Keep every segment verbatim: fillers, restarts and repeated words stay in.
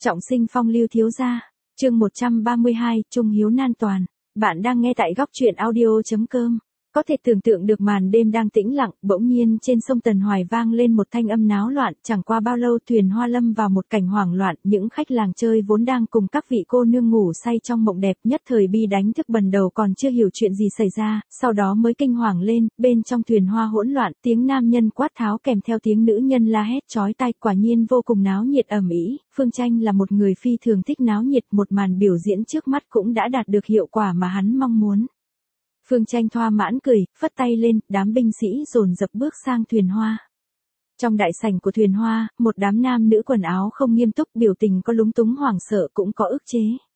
Trọng sinh phong lưu thiếu gia, chương một trăm ba mươi hai, Trung hiếu nan toàn. Bạn đang nghe tại góc truyện audio chấm com. Có thể tưởng tượng được màn đêm đang tĩnh lặng, bỗng nhiên trên sông Tần Hoài vang lên một thanh âm náo loạn, chẳng qua bao lâu thuyền hoa lâm vào một cảnh hoảng loạn, những khách làng chơi vốn đang cùng các vị cô nương ngủ say trong mộng đẹp nhất thời bi đánh thức bần đầu còn chưa hiểu chuyện gì xảy ra, sau đó mới kinh hoàng lên, bên trong thuyền hoa hỗn loạn, tiếng nam nhân quát tháo kèm theo tiếng nữ nhân la hét chói tai, quả nhiên vô cùng náo nhiệt ầm ĩ. Phương Tranh là một người phi thường thích náo nhiệt, một màn biểu diễn trước mắt cũng đã đạt được hiệu quả mà hắn mong muốn. Phương Tranh thỏa mãn cười, phất tay lên, đám binh sĩ dồn dập bước sang thuyền hoa. Trong đại sảnh của thuyền hoa, một đám nam nữ quần áo không nghiêm túc, biểu tình có lúng túng hoảng sợ cũng có ức chế.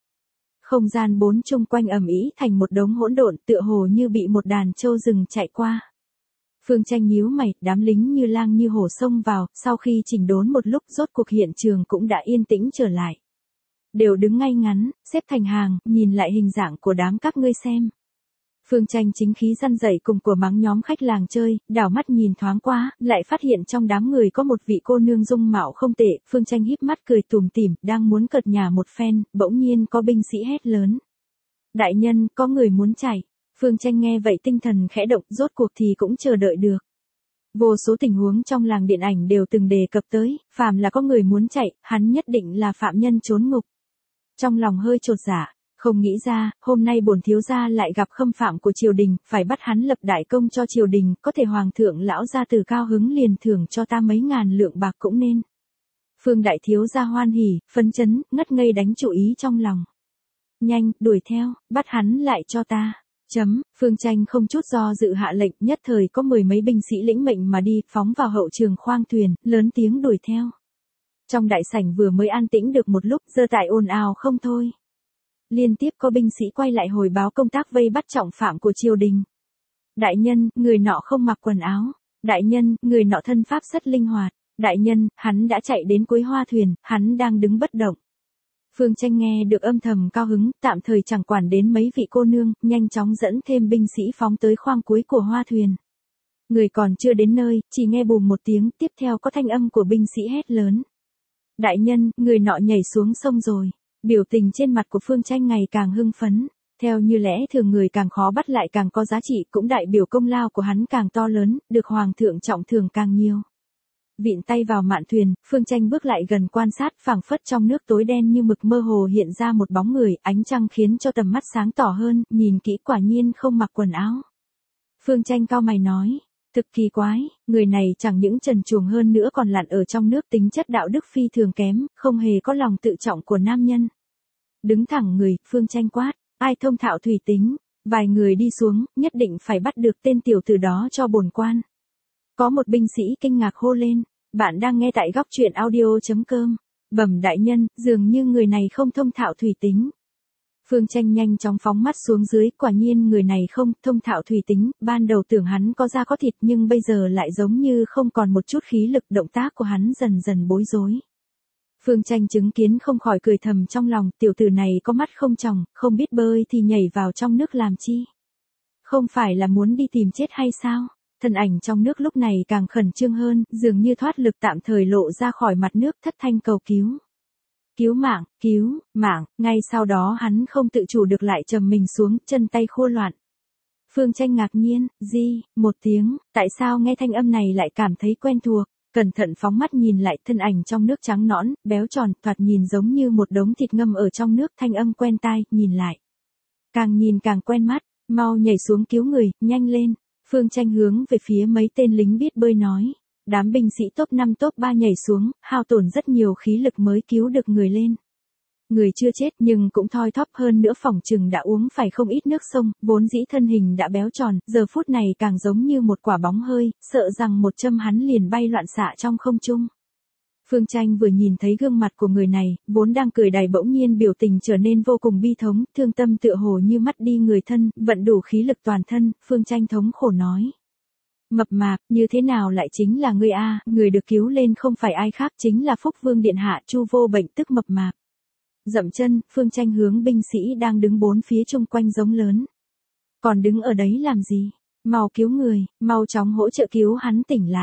Không gian bốn chung quanh ầm ĩ thành một đống hỗn độn, tựa hồ như bị một đàn trâu rừng chạy qua. Phương Tranh nhíu mày, đám lính như lang như hổ xông vào, sau khi chỉnh đốn một lúc rốt cuộc hiện trường cũng đã yên tĩnh trở lại. Đều đứng ngay ngắn, xếp thành hàng, nhìn lại hình dạng của đám các ngươi xem. Phương Tranh chính khí răn dậy cùng của mắng nhóm khách làng chơi, đảo mắt nhìn thoáng qua, lại phát hiện trong đám người có một vị cô nương dung mạo không tệ. Phương Tranh híp mắt cười tủm tỉm, đang muốn cợt nhả một phen, bỗng nhiên có binh sĩ hét lớn: "Đại nhân, có người muốn chạy." Phương Tranh nghe vậy tinh thần khẽ động, rốt cuộc thì cũng chờ đợi được. Vô số tình huống trong làng điện ảnh đều từng đề cập tới, phàm là có người muốn chạy, hắn nhất định là phạm nhân trốn ngục. Trong lòng hơi chột dạ. Không nghĩ ra, hôm nay bổn thiếu gia lại gặp khâm phạm của triều đình, phải bắt hắn lập đại công cho triều đình, có thể hoàng thượng lão gia từ cao hứng liền thưởng cho ta mấy ngàn lượng bạc cũng nên. Phương đại thiếu gia hoan hỉ, phấn chấn, ngất ngây đánh chủ ý trong lòng. Nhanh, đuổi theo, bắt hắn lại cho ta. Chấm, Phương Tranh không chút do dự hạ lệnh, nhất thời có mười mấy binh sĩ lĩnh mệnh mà đi, phóng vào hậu trường khoang thuyền, lớn tiếng đuổi theo. Trong đại sảnh vừa mới an tĩnh được một lúc, giơ tài ồn ào không thôi. Liên tiếp có binh sĩ quay lại hồi báo công tác vây bắt trọng phạm của triều đình. Đại nhân, người nọ không mặc quần áo. Đại nhân, người nọ thân pháp rất linh hoạt. Đại nhân, hắn đã chạy đến cuối hoa thuyền, hắn đang đứng bất động. Phương Tranh nghe được âm thầm cao hứng, tạm thời chẳng quản đến mấy vị cô nương, nhanh chóng dẫn thêm binh sĩ phóng tới khoang cuối của hoa thuyền. Người còn chưa đến nơi, chỉ nghe bùm một tiếng, tiếp theo có thanh âm của binh sĩ hét lớn: "Đại nhân, người nọ nhảy xuống sông rồi." Biểu tình trên mặt của Phương Tranh ngày càng hưng phấn, theo như lẽ thường người càng khó bắt lại càng có giá trị, cũng đại biểu công lao của hắn càng to lớn, được hoàng thượng trọng thưởng càng nhiều. Vịn tay vào mạn thuyền, Phương Tranh bước lại gần quan sát, phảng phất trong nước tối đen như mực mơ hồ hiện ra một bóng người, ánh trăng khiến cho tầm mắt sáng tỏ hơn, nhìn kỹ quả nhiên không mặc quần áo. Phương Tranh cau mày nói: "Thực kỳ quái, người này chẳng những trần truồng hơn nữa còn lặn ở trong nước, tính chất đạo đức phi thường kém, không hề có lòng tự trọng của nam nhân." Đứng thẳng người, Phương Tranh quát: "Ai thông thạo thủy tính, vài người đi xuống, nhất định phải bắt được tên tiểu tử đó cho bổn quan." Có một binh sĩ kinh ngạc hô lên: "Bạn đang nghe tại góc truyện audio chấm com. Bẩm đại nhân, dường như người này không thông thạo thủy tính." Phương Tranh nhanh chóng phóng mắt xuống dưới, quả nhiên người này không thông thạo thủy tính, ban đầu tưởng hắn có da có thịt nhưng bây giờ lại giống như không còn một chút khí lực, động tác của hắn dần dần bối rối. Phương Tranh chứng kiến không khỏi cười thầm trong lòng, tiểu tử này có mắt không tròng, không biết bơi thì nhảy vào trong nước làm chi? Không phải là muốn đi tìm chết hay sao? Thân ảnh trong nước lúc này càng khẩn trương hơn, dường như thoát lực tạm thời lộ ra khỏi mặt nước, thất thanh cầu cứu. Cứu mạng, cứu, mạng, ngay sau đó hắn không tự chủ được lại trầm mình xuống, chân tay khô loạn. Phương Tranh ngạc nhiên, di, một tiếng, tại sao nghe thanh âm này lại cảm thấy quen thuộc, cẩn thận phóng mắt nhìn lại, thân ảnh trong nước trắng nõn, béo tròn, thoạt nhìn giống như một đống thịt ngâm ở trong nước, thanh âm quen tai, nhìn lại. Càng nhìn càng quen mắt, mau nhảy xuống cứu người, nhanh lên. Phương Tranh hướng về phía mấy tên lính biết bơi nói. Đám binh sĩ top năm top ba nhảy xuống, hao tổn rất nhiều khí lực mới cứu được người lên. Người chưa chết nhưng cũng thoi thóp, hơn nữa phỏng chừng đã uống phải không ít nước sông, vốn dĩ thân hình đã béo tròn, giờ phút này càng giống như một quả bóng hơi, sợ rằng một châm hắn liền bay loạn xạ trong không trung. Phương Tranh vừa nhìn thấy gương mặt của người này, vốn đang cười đầy bỗng nhiên biểu tình trở nên vô cùng bi thống, thương tâm tựa hồ như mất đi người thân, vận đủ khí lực toàn thân, Phương Tranh thống khổ nói: "Mập mạp, như thế nào lại chính là ngươi a?" Người được cứu lên không phải ai khác, chính là Phúc Vương điện hạ Chu Vô Bệnh, tức Mập Mạp. Dậm chân, Phương Tranh hướng binh sĩ đang đứng bốn phía chung quanh giống lớn: "Còn đứng ở đấy làm gì? Mau cứu người, mau chóng hỗ trợ cứu hắn tỉnh lại."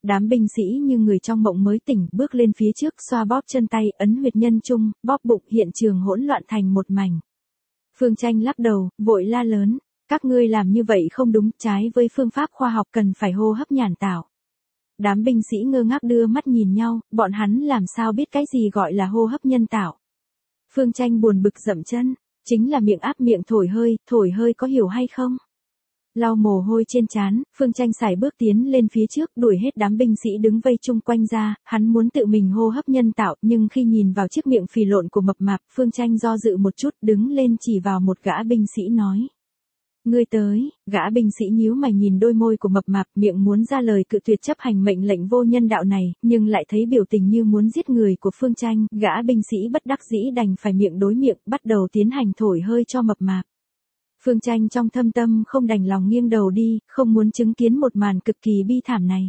Đám binh sĩ như người trong mộng mới tỉnh, bước lên phía trước, xoa bóp chân tay, ấn huyệt nhân trung, bóp bụng, hiện trường hỗn loạn thành một mảnh. Phương Tranh lắc đầu, vội la lớn, các ngươi làm như vậy không đúng, trái với phương pháp khoa học, cần phải hô hấp nhàn tạo. Đám binh sĩ ngơ ngác đưa mắt nhìn nhau, bọn hắn làm sao biết cái gì gọi là hô hấp nhân tạo. Phương Tranh buồn bực dậm chân, chính là miệng áp miệng thổi hơi, thổi hơi có hiểu hay không? Lau mồ hôi trên trán, Phương Tranh sải bước tiến lên phía trước, đuổi hết đám binh sĩ đứng vây chung quanh ra, hắn muốn tự mình hô hấp nhân tạo, nhưng khi nhìn vào chiếc miệng phì lộn của mập mạp, Phương Tranh do dự một chút, đứng lên chỉ vào một gã binh sĩ nói. Ngươi tới, gã binh sĩ nhíu mày nhìn đôi môi của mập mạp, miệng muốn ra lời cự tuyệt chấp hành mệnh lệnh vô nhân đạo này, nhưng lại thấy biểu tình như muốn giết người của Phương Tranh, gã binh sĩ bất đắc dĩ đành phải miệng đối miệng, bắt đầu tiến hành thổi hơi cho mập mạp. Phương Tranh trong thâm tâm không đành lòng nghiêng đầu đi, không muốn chứng kiến một màn cực kỳ bi thảm này.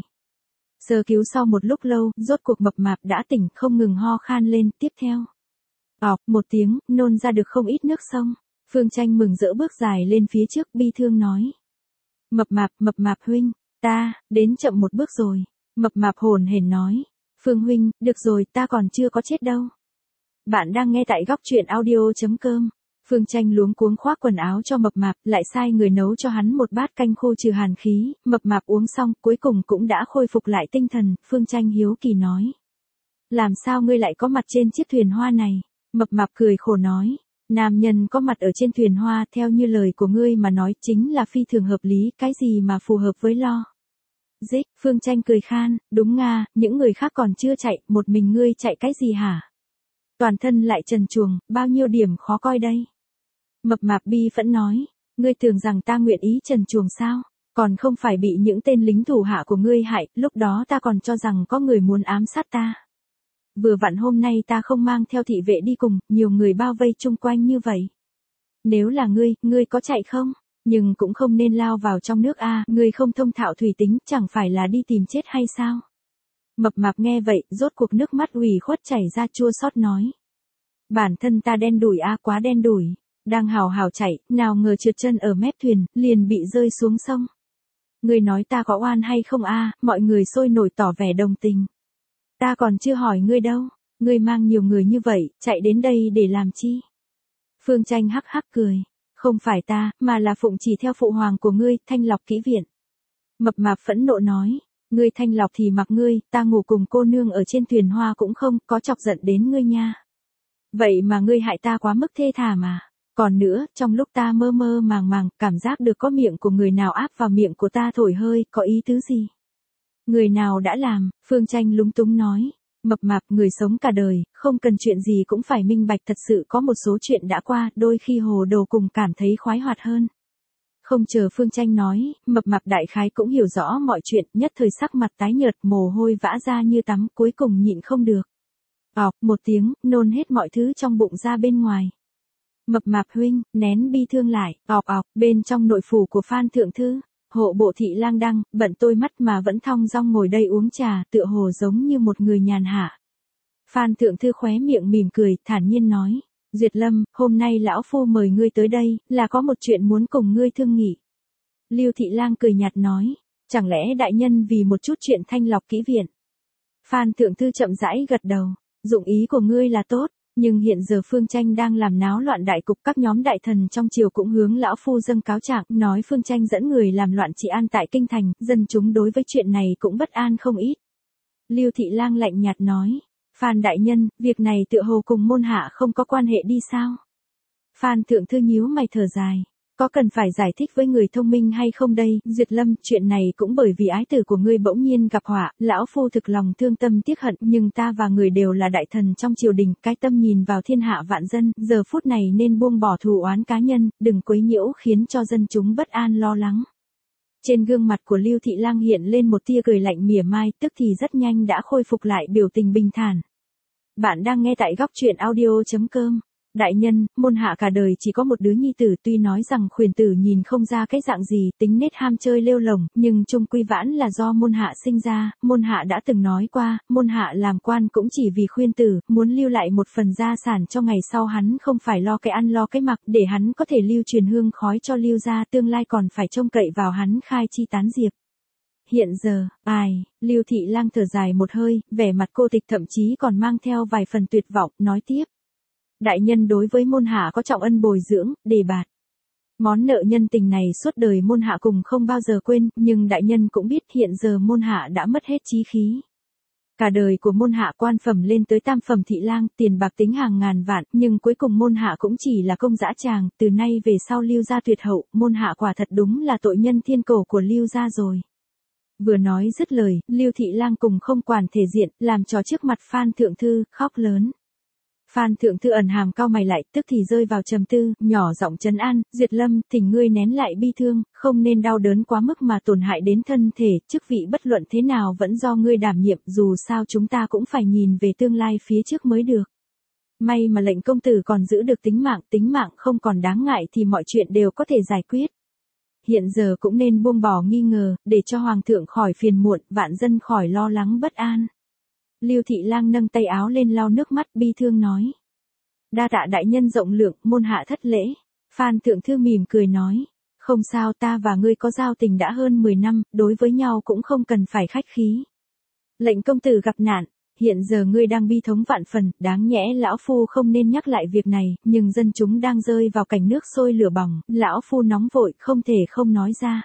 Sơ cứu sau một lúc lâu, rốt cuộc mập mạp đã tỉnh, không ngừng ho khan lên, tiếp theo. Ọc, một tiếng, nôn ra được không ít nước sông. Phương Tranh mừng rỡ bước dài lên phía trước, bi thương nói. Mập mạp, mập mạp huynh, ta, đến chậm một bước rồi. Mập mạp hồn hển nói. Phương huynh, được rồi, ta còn chưa có chết đâu. Bạn đang nghe tại góc truyện audio chấm com. Phương Tranh luống cuống khoác quần áo cho mập mạp, lại sai người nấu cho hắn một bát canh khô trừ hàn khí, mập mạp uống xong, cuối cùng cũng đã khôi phục lại tinh thần, Phương Tranh hiếu kỳ nói. Làm sao ngươi lại có mặt trên chiếc thuyền hoa này? Mập mạp cười khổ nói. Nam nhân có mặt ở trên thuyền hoa, theo như lời của ngươi mà nói, chính là phi thường hợp lý, cái gì mà phù hợp với lo. Dích, Phương Tranh cười khan, đúng nga, những người khác còn chưa chạy, một mình ngươi chạy cái gì hả? Toàn thân lại trần truồng, bao nhiêu điểm khó coi đây? Mập mạp bi phẫn nói, ngươi tưởng rằng ta nguyện ý trần truồng sao? Còn không phải bị những tên lính thủ hạ của ngươi hại, lúc đó ta còn cho rằng có người muốn ám sát ta. Vừa vặn hôm nay ta không mang theo thị vệ đi cùng, nhiều người bao vây chung quanh như vậy. Nếu là ngươi, ngươi có chạy không? Nhưng cũng không nên lao vào trong nước a, ngươi không thông thạo thủy tính, chẳng phải là đi tìm chết hay sao? Mập mạp nghe vậy, rốt cuộc nước mắt ủy khuất chảy ra chua xót nói. Bản thân ta đen đủi a, quá đen đủi. Đang hào hào chạy, nào ngờ trượt chân ở mép thuyền, liền bị rơi xuống sông. Ngươi nói ta có oan hay không a? Mọi người sôi nổi tỏ vẻ đồng tình. Ta còn chưa hỏi ngươi đâu, ngươi mang nhiều người như vậy, chạy đến đây để làm chi? Phương Tranh hắc hắc cười, không phải ta, mà là phụng chỉ theo phụ hoàng của ngươi, Thanh Lọc Kỹ Viện. Mập mạp phẫn nộ nói, ngươi Thanh Lọc thì mặc ngươi, ta ngủ cùng cô nương ở trên thuyền hoa cũng không, có chọc giận đến ngươi nha. Vậy mà ngươi hại ta quá mức thê thảm mà. Còn nữa, trong lúc ta mơ mơ màng màng, cảm giác được có miệng của người nào áp vào miệng của ta thổi hơi, có ý tứ gì? Người nào đã làm? Phương Tranh lúng túng nói. Mập mạp, người sống cả đời, không cần chuyện gì cũng phải minh bạch, thật sự có một số chuyện đã qua, đôi khi hồ đồ cùng cảm thấy khoái hoạt hơn. Không chờ Phương Tranh nói, mập mạp đại khái cũng hiểu rõ mọi chuyện, nhất thời sắc mặt tái nhợt, mồ hôi vã ra như tắm, cuối cùng nhịn không được. Ọc, một tiếng, nôn hết mọi thứ trong bụng ra bên ngoài. Mập mạp huynh, nén bi thương lại, ọc ọc, bên trong nội phủ của Phan Thượng Thư, hộ bộ thị lang đăng, bận tôi mắt mà vẫn thong dong ngồi đây uống trà, tựa hồ giống như một người nhàn hạ. Phan Thượng Thư khóe miệng mỉm cười, thản nhiên nói, Duyệt Lâm, hôm nay lão phu mời ngươi tới đây, là có một chuyện muốn cùng ngươi thương nghị. Lưu thị lang cười nhạt nói, chẳng lẽ đại nhân vì một chút chuyện Thanh Lọc Kỹ Viện? Phan Thượng Thư chậm rãi gật đầu, dụng ý của ngươi là tốt. Nhưng hiện giờ Phương Tranh đang làm náo loạn đại cục, các nhóm đại thần trong triều cũng hướng lão phu dâng cáo trạng, nói Phương Tranh dẫn người làm loạn trị an tại kinh thành, dân chúng đối với chuyện này cũng bất an không ít. Lưu thị lang lạnh nhạt nói, Phan đại nhân, việc này tựa hồ cùng môn hạ không có quan hệ đi sao? Phan Thượng Thư nhíu mày thở dài, có cần phải giải thích với người thông minh hay không đây? Duyệt Lâm, chuyện này cũng bởi vì ái tử của ngươi bỗng nhiên gặp họa, lão phu thực lòng thương tâm tiếc hận, nhưng ta và người đều là đại thần trong triều đình, cái tâm nhìn vào thiên hạ vạn dân, giờ phút này nên buông bỏ thù oán cá nhân, đừng quấy nhiễu khiến cho dân chúng bất an lo lắng. Trên gương mặt của Lưu thị lang hiện lên một tia cười lạnh mỉa mai, tức thì rất nhanh đã khôi phục lại biểu tình bình thản. Bạn đang nghe tại góc truyện audio chấm com. Đại nhân, môn hạ cả đời chỉ có một đứa nhi tử, tuy nói rằng khuyển tử nhìn không ra cái dạng gì, tính nết ham chơi lêu lổng, nhưng chung quy vãn là do môn hạ sinh ra, môn hạ đã từng nói qua, môn hạ làm quan cũng chỉ vì khuyên tử, muốn lưu lại một phần gia sản cho ngày sau hắn không phải lo cái ăn lo cái mặc, để hắn có thể lưu truyền hương khói cho Lưu gia, tương lai còn phải trông cậy vào hắn khai chi tán diệp. Hiện giờ, ai, Lưu Thị Lang thở dài một hơi, vẻ mặt cô tịch thậm chí còn mang theo vài phần tuyệt vọng, nói tiếp. Đại nhân đối với môn hạ có trọng ân bồi dưỡng, đề bạt. Món nợ nhân tình này suốt đời môn hạ cùng không bao giờ quên, nhưng đại nhân cũng biết hiện giờ môn hạ đã mất hết chí khí. Cả đời của môn hạ quan phẩm lên tới tam phẩm thị lang, tiền bạc tính hàng ngàn vạn, nhưng cuối cùng môn hạ cũng chỉ là công dã tràng, từ nay về sau Lưu gia tuyệt hậu, môn hạ quả thật đúng là tội nhân thiên cổ của Lưu gia rồi. Vừa nói dứt lời, Lưu Thị Lang cùng không quản thể diện, làm trò trước mặt Phan Thượng Thư, khóc lớn. Phan Thượng Thư ẩn hàm cau mày lại, tức thì rơi vào trầm tư, nhỏ giọng trấn an, Duyệt Lâm, thỉnh ngươi nén lại bi thương, không nên đau đớn quá mức mà tổn hại đến thân thể, chức vị bất luận thế nào vẫn do ngươi đảm nhiệm, dù sao chúng ta cũng phải nhìn về tương lai phía trước mới được. May mà lệnh công tử còn giữ được tính mạng, tính mạng không còn đáng ngại thì mọi chuyện đều có thể giải quyết. Hiện giờ cũng nên buông bỏ nghi ngờ, để cho Hoàng thượng khỏi phiền muộn, vạn dân khỏi lo lắng bất an. Lưu Thị Lang nâng tay áo lên lau nước mắt bi thương nói. Đa tạ đại nhân rộng lượng, môn hạ thất lễ. Phan Thượng Thư mỉm cười nói. Không sao, ta và ngươi có giao tình đã hơn mười năm, đối với nhau cũng không cần phải khách khí. Lệnh công tử gặp nạn, hiện giờ ngươi đang bi thống vạn phần, đáng nhẽ lão phu không nên nhắc lại việc này, nhưng dân chúng đang rơi vào cảnh nước sôi lửa bỏng, lão phu nóng vội, không thể không nói ra.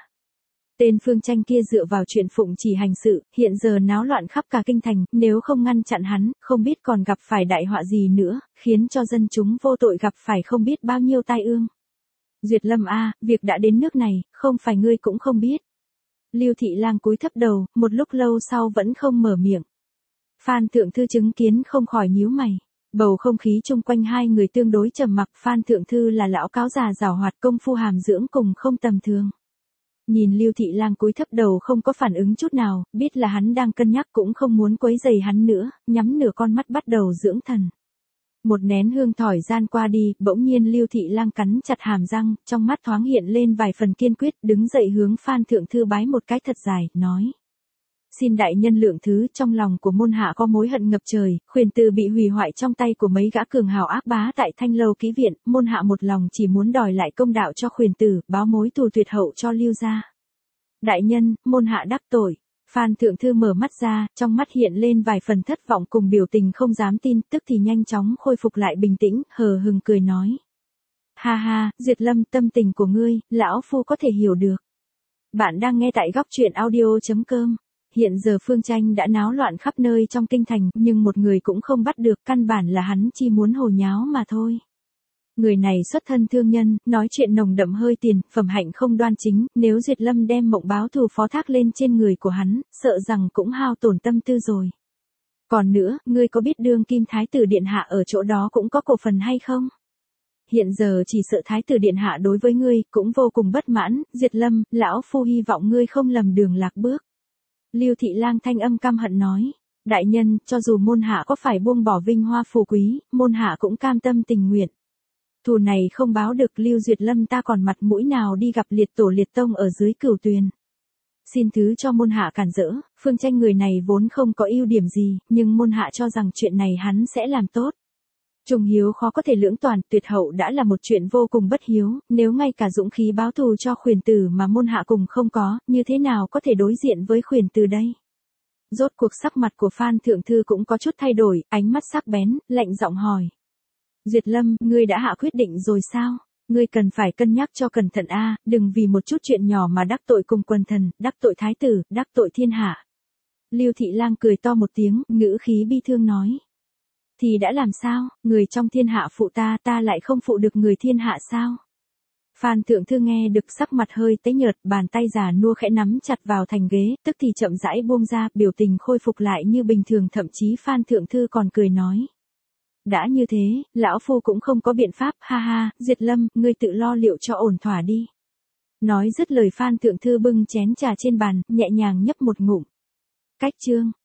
Tên Phương Tranh kia dựa vào chuyện phụng chỉ hành sự, hiện giờ náo loạn khắp cả kinh thành, nếu không ngăn chặn hắn, không biết còn gặp phải đại họa gì nữa, khiến cho dân chúng vô tội gặp phải không biết bao nhiêu tai ương. Duyệt Lâm a, việc đã đến nước này, không phải ngươi cũng không biết. Lưu Thị Lang cúi thấp đầu, một lúc lâu sau vẫn không mở miệng. Phan Thượng Thư chứng kiến không khỏi nhíu mày. Bầu không khí chung quanh hai người tương đối trầm mặc, Phan Thượng Thư là lão cáo già giàu hoạt công phu hàm dưỡng cùng không tầm thường. Nhìn Lưu Thị Lang cúi thấp đầu không có phản ứng chút nào, biết là hắn đang cân nhắc cũng không muốn quấy rầy hắn nữa, nhắm nửa con mắt bắt đầu dưỡng thần. Một nén hương thỏi gian qua đi, bỗng nhiên Lưu Thị Lang cắn chặt hàm răng, trong mắt thoáng hiện lên vài phần kiên quyết, đứng dậy hướng Phan Thượng Thư bái một cái thật dài, nói. Xin đại nhân lượng thứ, trong lòng của môn hạ có mối hận ngập trời, khuyển từ bị hủy hoại trong tay của mấy gã cường hào ác bá tại Thanh Lâu Ký Viện, môn hạ một lòng chỉ muốn đòi lại công đạo cho khuyển tử, báo mối thù tuyệt hậu cho Lưu gia. Đại nhân, môn hạ đắc tội. Phan Thượng Thư mở mắt ra, trong mắt hiện lên vài phần thất vọng cùng biểu tình không dám tin, tức thì nhanh chóng khôi phục lại bình tĩnh, hờ hừng cười nói. Ha ha, Duyệt Lâm, tâm tình của ngươi, lão phu có thể hiểu được. Bạn đang nghe tại góc truyện audio chấm com. Hiện giờ Phương Tranh đã náo loạn khắp nơi trong kinh thành, nhưng một người cũng không bắt được, căn bản là hắn chỉ muốn hồ nháo mà thôi. Người này xuất thân thương nhân, nói chuyện nồng đậm hơi tiền, phẩm hạnh không đoan chính, nếu Duyệt Lâm đem mộng báo thù phó thác lên trên người của hắn, sợ rằng cũng hao tổn tâm tư rồi. Còn nữa, ngươi có biết đương kim thái tử điện hạ ở chỗ đó cũng có cổ phần hay không? Hiện giờ chỉ sợ thái tử điện hạ đối với ngươi, cũng vô cùng bất mãn, Duyệt Lâm, lão phu hy vọng ngươi không lầm đường lạc bước. Lưu Thị Lang thanh âm căm hận nói, đại nhân, cho dù môn hạ có phải buông bỏ vinh hoa phú quý, môn hạ cũng cam tâm tình nguyện. Thù này không báo được Lưu Duyệt Lâm ta còn mặt mũi nào đi gặp liệt tổ liệt tông ở dưới cửu tuyền. Xin thứ cho môn hạ cản rỡ, Phương Tranh người này vốn không có ưu điểm gì, nhưng môn hạ cho rằng chuyện này hắn sẽ làm tốt. Trùng hiếu khó có thể lưỡng toàn, tuyệt hậu đã là một chuyện vô cùng bất hiếu, nếu ngay cả dũng khí báo thù cho khuyển tử mà môn hạ cùng không có, như thế nào có thể đối diện với khuyển tử đây? Rốt cuộc sắc mặt của Phan Thượng Thư cũng có chút thay đổi, ánh mắt sắc bén, lạnh giọng hỏi. Duyệt Lâm, ngươi đã hạ quyết định rồi sao? Ngươi cần phải cân nhắc cho cẩn thận a, đừng vì một chút chuyện nhỏ mà đắc tội cùng quần thần, đắc tội thái tử, đắc tội thiên hạ. Lưu Thị Lang cười to một tiếng, ngữ khí bi thương nói. Thì đã làm sao, người trong thiên hạ phụ ta, ta lại không phụ được người thiên hạ sao? Phan Thượng Thư nghe được sắc mặt hơi tái nhợt, bàn tay già nua khẽ nắm chặt vào thành ghế, tức thì chậm rãi buông ra, biểu tình khôi phục lại như bình thường, thậm chí Phan Thượng Thư còn cười nói. Đã như thế, lão phu cũng không có biện pháp, ha ha, Duyệt Lâm, ngươi tự lo liệu cho ổn thỏa đi. Nói dứt lời Phan Thượng Thư bưng chén trà trên bàn, nhẹ nhàng nhấp một ngụm. Cách chương.